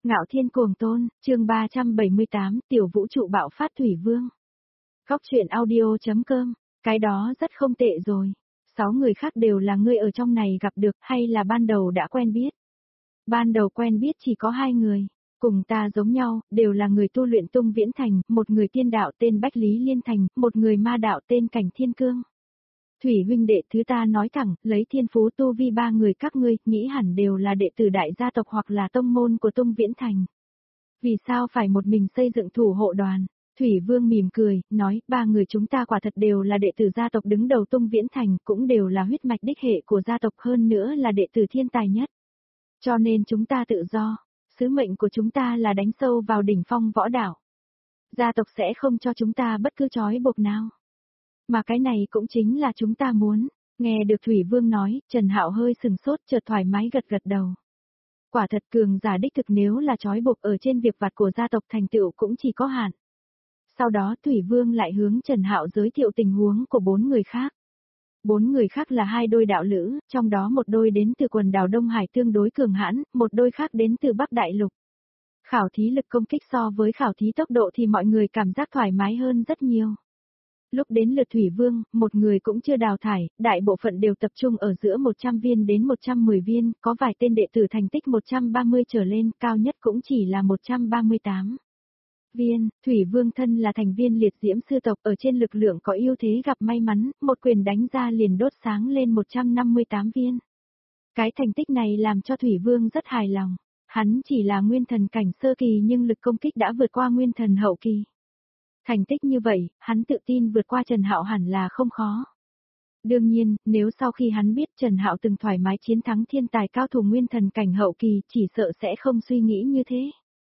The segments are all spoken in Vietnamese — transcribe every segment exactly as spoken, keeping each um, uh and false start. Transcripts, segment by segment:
Ngạo Thiên Cuồng Tôn, chương ba trăm bảy mươi tám, Tiểu Vũ Trụ Bạo Phát Thủy Vương. Góc truyện audio.com, cái đó rất không tệ rồi. Sáu người khác đều là ngươi ở trong này gặp được hay là ban đầu đã quen biết? Ban đầu quen biết chỉ có hai người, cùng ta giống nhau, đều là người tu luyện Tung Viễn Thành, một người tiên đạo tên Bách Lý Liên Thành, một người ma đạo tên Cảnh Thiên Cương. Thủy huynh đệ thứ ta nói thẳng, lấy thiên phú tu vi ba người các ngươi, nghĩ hẳn đều là đệ tử đại gia tộc hoặc là tông môn của Tung Viễn Thành. Vì sao phải một mình xây dựng thủ hộ đoàn? Thủy Vương mỉm cười, nói, ba người chúng ta quả thật đều là đệ tử gia tộc đứng đầu Tung Viễn Thành, cũng đều là huyết mạch đích hệ của gia tộc, hơn nữa là đệ tử thiên tài nhất. Cho nên chúng ta tự do, sứ mệnh của chúng ta là đánh sâu vào đỉnh phong võ đạo. Gia tộc sẽ không cho chúng ta bất cứ trói buộc nào. Mà cái này cũng chính là chúng ta muốn. Nghe được Thủy Vương nói, Trần Hạo hơi sừng sốt, chợt thoải mái gật gật đầu. Quả thật cường giả đích thực nếu là trói buộc ở trên việc vặt của gia tộc thành tựu cũng chỉ có hạn. Sau đó Thủy Vương lại hướng Trần Hạo giới thiệu tình huống của bốn người khác. Bốn người khác là hai đôi đạo lữ, trong đó một đôi đến từ quần đảo Đông Hải tương đối cường hãn, một đôi khác đến từ Bắc Đại Lục. Khảo thí lực công kích so với khảo thí tốc độ thì mọi người cảm giác thoải mái hơn rất nhiều. Lúc đến lượt Thủy Vương, một người cũng chưa đào thải, đại bộ phận đều tập trung ở giữa một trăm viên đến một trăm mười viên, có vài tên đệ tử thành tích một trăm ba mươi trở lên, cao nhất cũng chỉ là một trăm ba mươi tám viên. Thủy Vương thân là thành viên liệt diễm sư tộc, ở trên lực lượng có ưu thế gặp may mắn, một quyền đánh ra liền đốt sáng lên một trăm năm mươi tám viên. Cái thành tích này làm cho Thủy Vương rất hài lòng. Hắn chỉ là nguyên thần cảnh sơ kỳ nhưng lực công kích đã vượt qua nguyên thần hậu kỳ. Thành tích như vậy, hắn tự tin vượt qua Trần Hạo hẳn là không khó. Đương nhiên, nếu sau khi hắn biết Trần Hạo từng thoải mái chiến thắng thiên tài cao thủ nguyên thần cảnh hậu kỳ, chỉ sợ sẽ không suy nghĩ như thế.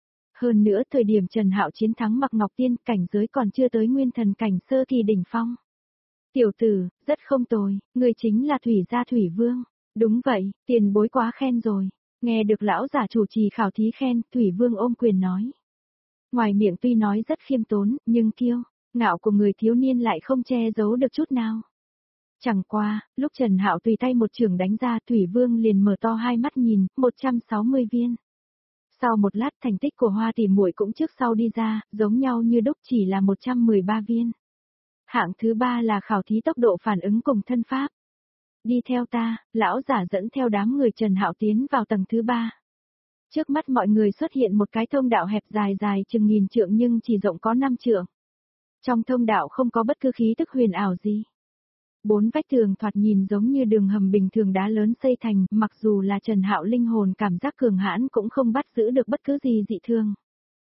Hơn nữa, thời điểm Trần Hạo chiến thắng Mạc Ngọc Tiên, cảnh giới còn chưa tới nguyên thần cảnh sơ kỳ đỉnh phong. Tiểu tử, rất không tồi, người chính là Thủy gia Thủy Vương. Đúng vậy, tiền bối quá khen rồi. Nghe được lão giả chủ trì khảo thí khen, Thủy Vương ôm quyền nói. Ngoài miệng tuy nói rất khiêm tốn, nhưng kiêu ngạo của người thiếu niên lại không che giấu được chút nào. Chẳng qua, lúc Trần Hạo tùy tay một chưởng đánh ra, Thủy Vương liền mở to hai mắt nhìn, một trăm sáu mươi viên. Sau một lát thành tích của Hoa Tỷ muội cũng trước sau đi ra, giống nhau như đúc chỉ là một trăm mười ba viên. Hạng thứ ba là khảo thí tốc độ phản ứng cùng thân pháp. Đi theo ta, lão giả dẫn theo đám người Trần Hạo tiến vào tầng thứ ba. Trước mắt mọi người xuất hiện một cái thông đạo hẹp dài dài chừng nghìn trượng nhưng chỉ rộng có năm trượng. Trong thông đạo không có bất cứ khí tức huyền ảo gì. Bốn vách tường thoạt nhìn giống như đường hầm bình thường đá lớn xây thành, mặc dù là Trần Hạo linh hồn cảm giác cường hãn cũng không bắt giữ được bất cứ gì dị thường.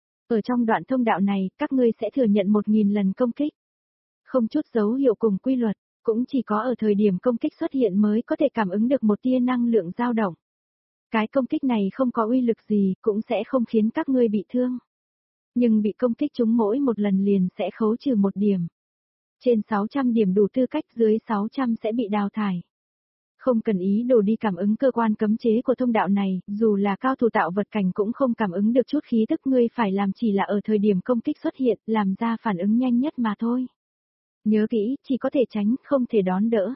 Ở trong đoạn thông đạo này, các ngươi sẽ thừa nhận một nghìn lần công kích. Không chút dấu hiệu cùng quy luật, cũng chỉ có ở thời điểm công kích xuất hiện mới có thể cảm ứng được một tia năng lượng dao động. Cái công kích này không có uy lực gì, cũng sẽ không khiến các ngươi bị thương. Nhưng bị công kích chúng mỗi một lần liền sẽ khấu trừ một điểm. Trên sáu trăm điểm đủ tư cách, dưới sáu trăm sẽ bị đào thải. Không cần ý đồ đi cảm ứng cơ quan cấm chế của thông đạo này, dù là cao thủ tạo vật cảnh cũng không cảm ứng được chút khí tức, ngươi phải làm chỉ là ở thời điểm công kích xuất hiện, làm ra phản ứng nhanh nhất mà thôi. Nhớ kỹ, chỉ có thể tránh, không thể đón đỡ.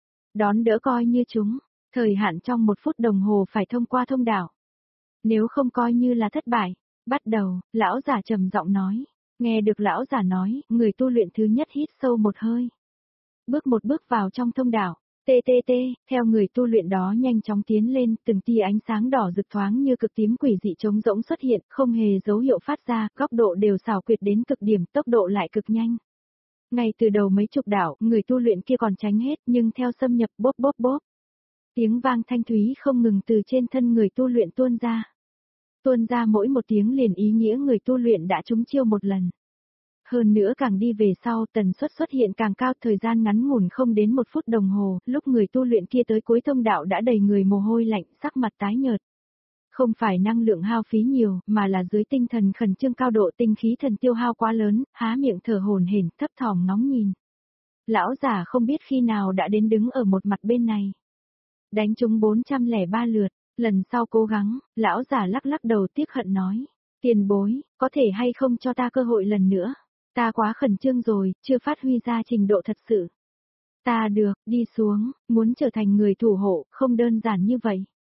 Đón đỡ coi như chúng. Thời hạn trong một phút đồng hồ phải thông qua thông đạo. Nếu không coi như là thất bại. Bắt đầu, lão giả trầm giọng nói. Nghe được lão giả nói, người tu luyện thứ nhất hít sâu một hơi. Bước một bước vào trong thông đạo. Tê tê tê, theo người tu luyện đó nhanh chóng tiến lên, từng tia ánh sáng đỏ rực thoáng như cực tím quỷ dị trống rỗng xuất hiện, không hề dấu hiệu phát ra, góc độ đều xảo quyệt đến cực điểm, tốc độ lại cực nhanh. Ngay từ đầu mấy chục đạo, người tu luyện kia còn tránh hết, nhưng theo xâm nhập bốp bốp bốp. Tiếng vang thanh thúy không ngừng từ trên thân người tu luyện tuôn ra. Tuôn ra mỗi một tiếng liền ý nghĩa người tu luyện đã trúng chiêu một lần. Hơn nữa càng đi về sau tần suất xuất hiện càng cao, thời gian ngắn ngủn không đến một phút đồng hồ, lúc người tu luyện kia tới cuối thông đạo đã đầy người mồ hôi lạnh, sắc mặt tái nhợt. Không phải năng lượng hao phí nhiều, mà là dưới tinh thần khẩn trương cao độ tinh khí thần tiêu hao quá lớn, há miệng thở hổn hển, thấp thỏm ngóng nhìn. Lão giả không biết khi nào đã đến đứng ở một mặt bên này. Đánh trúng bốn trăm lẻ ba lượt, lần sau cố gắng, lão giả lắc lắc đầu tiếc hận nói. Tiền bối, có thể hay không cho ta cơ hội lần nữa? Ta quá khẩn trương rồi, chưa phát huy ra trình độ thật sự. Ta được, đi xuống, muốn trở thành người thủ hộ, không đơn giản như vậy.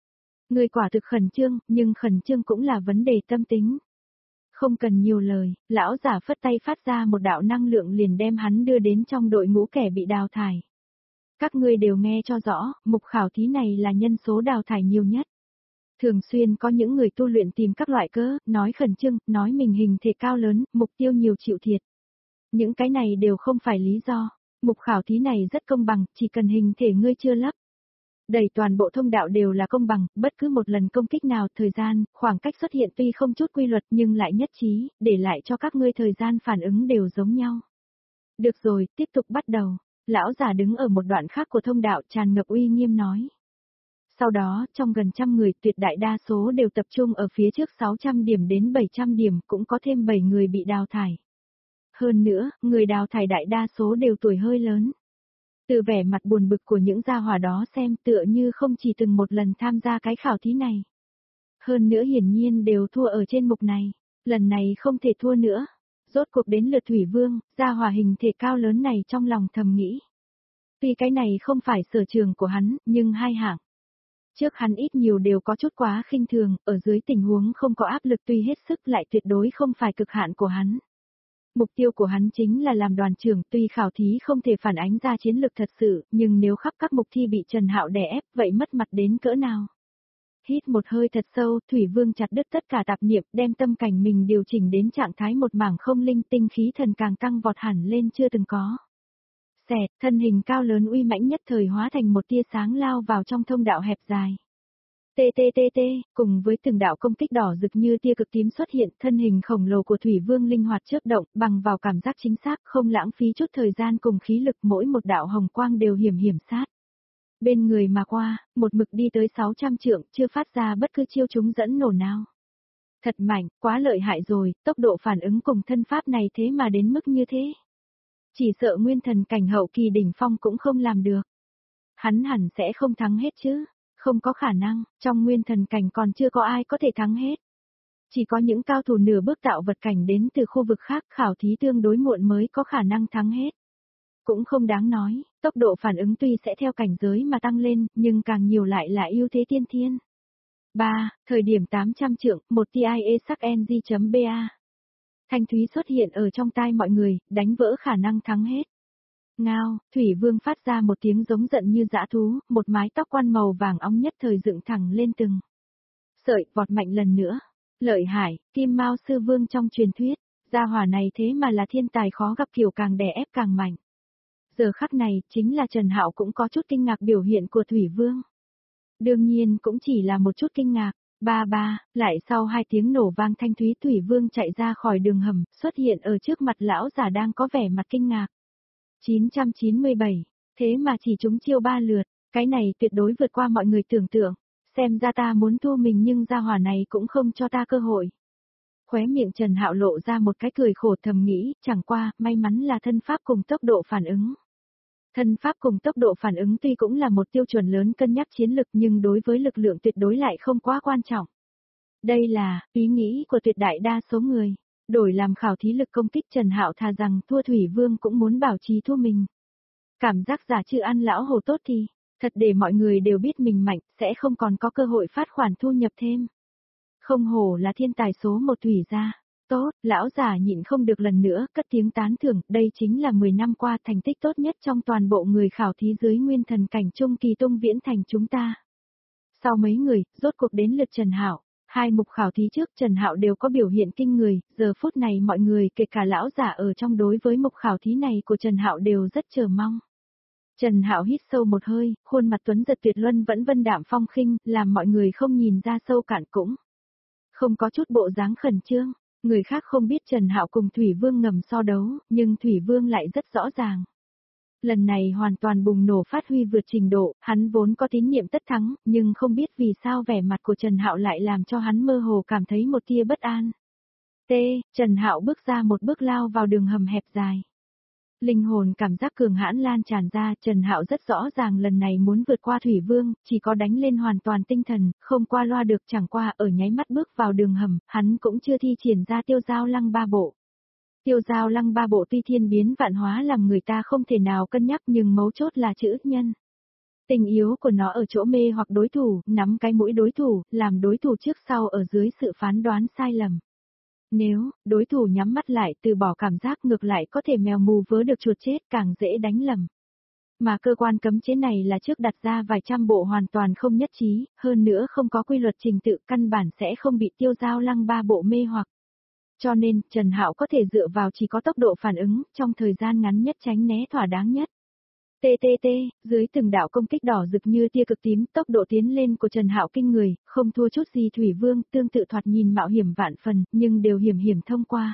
Ngươi quả thực khẩn trương, nhưng khẩn trương cũng là vấn đề tâm tính. Không cần nhiều lời, lão giả phất tay phát ra một đạo năng lượng liền đem hắn đưa đến trong đội ngũ kẻ bị đào thải. Các ngươi đều nghe cho rõ, mục khảo thí này là nhân số đào thải nhiều nhất. Thường xuyên có những người tu luyện tìm các loại cớ, nói khẩn trương, nói mình hình thể cao lớn, mục tiêu nhiều chịu thiệt. Những cái này đều không phải lý do. Mục khảo thí này rất công bằng, chỉ cần hình thể ngươi chưa lấp. Đầy toàn bộ thông đạo đều là công bằng, bất cứ một lần công kích nào, thời gian, khoảng cách xuất hiện tuy không chút quy luật nhưng lại nhất trí, để lại cho các ngươi thời gian phản ứng đều giống nhau. Được rồi, tiếp tục bắt đầu. Lão giả đứng ở một đoạn khác của thông đạo tràn ngập uy nghiêm nói. Sau đó, trong gần trăm người tuyệt đại đa số đều tập trung ở phía trước sáu trăm điểm đến bảy trăm điểm, cũng có thêm bảy người bị đào thải. Hơn nữa, người đào thải đại đa số đều tuổi hơi lớn. Từ vẻ mặt buồn bực của những gia hỏa đó xem tựa như không chỉ từng một lần tham gia cái khảo thí này. Hơn nữa hiển nhiên đều thua ở trên mục này, lần này không thể thua nữa. Rốt cuộc đến lượt Thủy Vương, gia hỏa hình thể cao lớn này trong lòng thầm nghĩ. Tuy cái này không phải sở trường của hắn, nhưng hai hạng. Trước hắn ít nhiều đều có chút quá khinh thường, ở dưới tình huống không có áp lực tuy hết sức lại tuyệt đối không phải cực hạn của hắn. Mục tiêu của hắn chính là làm đoàn trưởng, tuy khảo thí không thể phản ánh ra chiến lược thật sự, nhưng nếu khắp các mục thi bị Trần Hạo đè ép, vậy mất mặt đến cỡ nào? Hít một hơi thật sâu, Thủy Vương chặt đứt tất cả tạp niệm, đem tâm cảnh mình điều chỉnh đến trạng thái một mảng không linh, tinh khí thần càng tăng vọt hẳn lên chưa từng có. Xẹt, thân hình cao lớn uy mãnh nhất thời hóa thành một tia sáng lao vào trong thông đạo hẹp dài. Tê tê tê tê, cùng với từng đạo công kích đỏ rực như tia cực tím xuất hiện, thân hình khổng lồ của Thủy Vương linh hoạt chớp động, bằng vào cảm giác chính xác, không lãng phí chút thời gian cùng khí lực, mỗi một đạo hồng quang đều hiểm hiểm sát. Bên người mà qua, một mực đi tới sáu trăm trượng, chưa phát ra bất cứ chiêu chúng dẫn nổ nào. Thật mạnh, quá lợi hại rồi, tốc độ phản ứng cùng thân pháp này thế mà đến mức như thế. Chỉ sợ nguyên thần cảnh hậu kỳ đỉnh phong cũng không làm được. Hắn hẳn sẽ không thắng hết chứ. Không có khả năng, trong nguyên thần cảnh còn chưa có ai có thể thắng hết. Chỉ có những cao thủ nửa bước tạo vật cảnh đến từ khu vực khác khảo thí tương đối muộn mới có khả năng thắng hết. Cũng không đáng nói, tốc độ phản ứng tuy sẽ theo cảnh giới mà tăng lên, nhưng càng nhiều lại là ưu thế tiên thiên. ba. Thời điểm tám trăm trượng, một tia sắc ng.ba. Thanh thúy xuất hiện ở trong tai mọi người, đánh vỡ khả năng thắng hết. Ngao, Thủy Vương phát ra một tiếng giống giận như dã thú, một mái tóc quan màu vàng óng nhất thời dựng thẳng lên từng sợi, vọt mạnh lần nữa. Lợi hại, Kim Mao Sư Vương trong truyền thuyết, gia hỏa này thế mà là thiên tài khó gặp kiểu càng đè ép càng mạnh. Giờ khắc này, chính là Trần Hạo cũng có chút kinh ngạc biểu hiện của Thủy Vương. Đương nhiên cũng chỉ là một chút kinh ngạc. Ba ba, lại sau hai tiếng nổ vang thanh thúy Thủy Vương chạy ra khỏi đường hầm, xuất hiện ở trước mặt lão giả đang có vẻ mặt kinh ngạc. chín trăm chín mươi bảy, thế mà chỉ trúng chiêu ba lượt, cái này tuyệt đối vượt qua mọi người tưởng tượng, xem ra ta muốn thu mình nhưng gia hỏa này cũng không cho ta cơ hội. Khóe miệng Trần Hạo lộ ra một cái cười khổ thầm nghĩ, chẳng qua, may mắn là thân pháp cùng tốc độ phản ứng. Thân pháp cùng tốc độ phản ứng tuy cũng là một tiêu chuẩn lớn cân nhắc chiến lực nhưng đối với lực lượng tuyệt đối lại không quá quan trọng. Đây là, ý nghĩ của tuyệt đại đa số người. Đổi làm khảo thí lực công kích Trần Hạo thà rằng thua Thủy Vương cũng muốn bảo trì thua mình. Cảm giác giả chư ăn lão hồ tốt thì, thật để mọi người đều biết mình mạnh, sẽ không còn có cơ hội phát khoản thu nhập thêm. Không hổ là thiên tài số một Thủy gia. Tốt, lão giả nhịn không được lần nữa, cất tiếng tán thưởng, đây chính là mười năm qua thành tích tốt nhất trong toàn bộ người khảo thí dưới nguyên thần cảnh trung kỳ tung viễn thành chúng ta. Sau mấy người, rốt cuộc đến lượt Trần Hạo. Hai mục khảo thí trước Trần Hạo đều có biểu hiện kinh người, giờ phút này mọi người kể cả lão giả ở trong đối với mục khảo thí này của Trần Hạo đều rất chờ mong. Trần Hạo hít sâu một hơi, khuôn mặt tuấn giật tuyệt luân vẫn vân đạm phong khinh, làm mọi người không nhìn ra sâu cạn cũng. Không có chút bộ dáng khẩn trương, người khác không biết Trần Hạo cùng Thủy Vương ngầm so đấu, nhưng Thủy Vương lại rất rõ ràng. Lần này hoàn toàn bùng nổ phát huy vượt trình độ, hắn vốn có tín niệm tất thắng, nhưng không biết vì sao vẻ mặt của Trần Hạo lại làm cho hắn mơ hồ cảm thấy một tia bất an. T. Trần Hạo bước ra một bước lao vào đường hầm hẹp dài. Linh hồn cảm giác cường hãn lan tràn ra, Trần Hạo rất rõ ràng lần này muốn vượt qua Thủy Vương, chỉ có đánh lên hoàn toàn tinh thần, không qua loa được chẳng qua ở nháy mắt bước vào đường hầm, hắn cũng chưa thi triển ra tiêu giao lăng ba bộ. Tiêu giao lăng ba bộ tuy thiên biến vạn hóa làm người ta không thể nào cân nhắc nhưng mấu chốt là chữ nhân. Tình yếu của nó ở chỗ mê hoặc đối thủ, nắm cái mũi đối thủ, làm đối thủ trước sau ở dưới sự phán đoán sai lầm. Nếu, đối thủ nhắm mắt lại từ bỏ cảm giác ngược lại có thể mèo mù vớ được chuột chết càng dễ đánh lầm. Mà cơ quan cấm chế này là trước đặt ra vài trăm bộ hoàn toàn không nhất trí, hơn nữa không có quy luật trình tự căn bản sẽ không bị Tiêu Giao Lăng ba bộ mê hoặc. Cho nên, Trần Hạo có thể dựa vào chỉ có tốc độ phản ứng, trong thời gian ngắn nhất tránh né thỏa đáng nhất. tê tê tê, dưới từng đạo công kích đỏ rực như tia cực tím, tốc độ tiến lên của Trần Hạo kinh người, không thua chút gì Thủy Vương, tương tự thoạt nhìn mạo hiểm vạn phần, nhưng đều hiểm hiểm thông qua.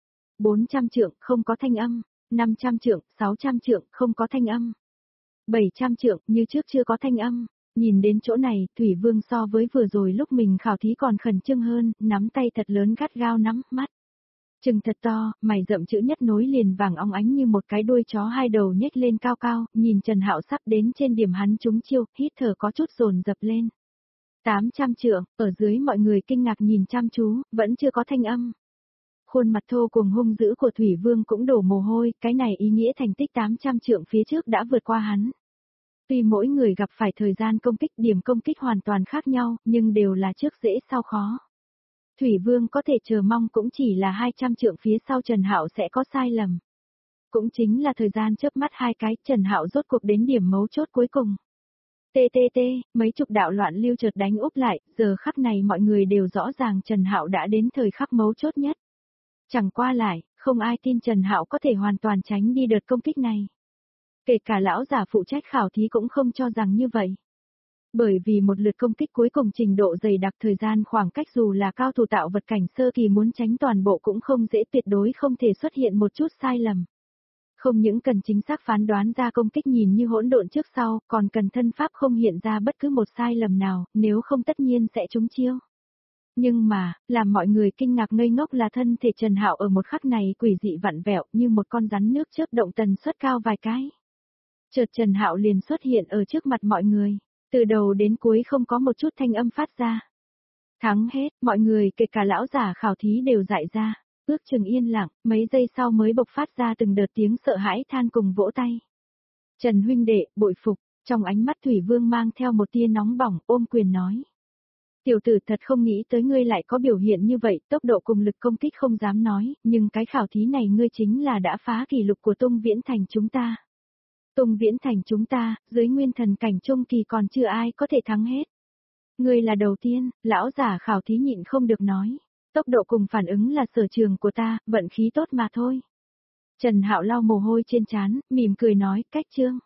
bốn trăm trượng, không có thanh âm, năm trăm trượng, sáu trăm trượng, không có thanh âm. bảy trăm trượng, như trước chưa có thanh âm. Nhìn đến chỗ này, Thủy Vương so với vừa rồi lúc mình khảo thí còn khẩn trương hơn, nắm tay thật lớn gắt gao nắm, mắt trừng thật to, mày rậm chữ nhất nối liền vàng óng ánh như một cái đuôi chó hai đầu nhếch lên cao cao, nhìn Trần Hạo sắp đến trên điểm hắn trúng chiêu, hít thở có chút dồn dập lên. tám trăm trượng, ở dưới mọi người kinh ngạc nhìn chăm chú, vẫn chưa có thanh âm. Khuôn mặt thô cùng hung dữ của Thủy Vương cũng đổ mồ hôi, cái này ý nghĩa thành tích tám trăm trượng phía trước đã vượt qua hắn. Tuy mỗi người gặp phải thời gian công kích điểm công kích hoàn toàn khác nhau, nhưng đều là trước dễ sau khó. Thủy Vương có thể chờ mong cũng chỉ là hai trăm trượng phía sau Trần Hạo sẽ có sai lầm. Cũng chính là thời gian chớp mắt hai cái, Trần Hạo rốt cuộc đến điểm mấu chốt cuối cùng. Tê tê tê, mấy chục đạo loạn lưu chợt đánh úp lại, giờ khắc này mọi người đều rõ ràng Trần Hạo đã đến thời khắc mấu chốt nhất. Chẳng qua lại, không ai tin Trần Hạo có thể hoàn toàn tránh đi đợt công kích này. Kể cả lão giả phụ trách khảo thí cũng không cho rằng như vậy. Bởi vì một lượt công kích cuối cùng trình độ dày đặc thời gian khoảng cách dù là cao thủ tạo vật cảnh sơ kỳ muốn tránh toàn bộ cũng không dễ, tuyệt đối không thể xuất hiện một chút sai lầm. Không những cần chính xác phán đoán ra công kích nhìn như hỗn độn trước sau, còn cần thân pháp không hiện ra bất cứ một sai lầm nào, nếu không tất nhiên sẽ trúng chiêu. Nhưng mà, làm mọi người kinh ngạc ngây ngốc là thân thể Trần Hạo ở một khắc này quỷ dị vặn vẹo như một con rắn nước chớp động tần suất cao vài cái. Chợt Trần Hạo liền xuất hiện ở trước mặt mọi người, từ đầu đến cuối không có một chút thanh âm phát ra. Thắng hết, mọi người kể cả lão giả khảo thí đều dại ra, ước chừng yên lặng, mấy giây sau mới bộc phát ra từng đợt tiếng sợ hãi than cùng vỗ tay. Trần huynh đệ, bội phục, trong ánh mắt Thủy Vương mang theo một tia nóng bỏng, ôm quyền nói. Tiểu tử thật không nghĩ tới ngươi lại có biểu hiện như vậy, tốc độ cùng lực công kích không dám nói, nhưng cái khảo thí này ngươi chính là đã phá kỷ lục của Tung Viễn Thành chúng ta. Tung Viễn Thành chúng ta, dưới nguyên thần cảnh trung kỳ còn chưa ai có thể thắng hết. Ngươi là đầu tiên, lão giả khảo thí nhịn không được nói. Tốc độ cùng phản ứng là sở trường của ta, vận khí tốt mà thôi. Trần Hạo lau mồ hôi trên trán, mỉm cười nói, cách chương.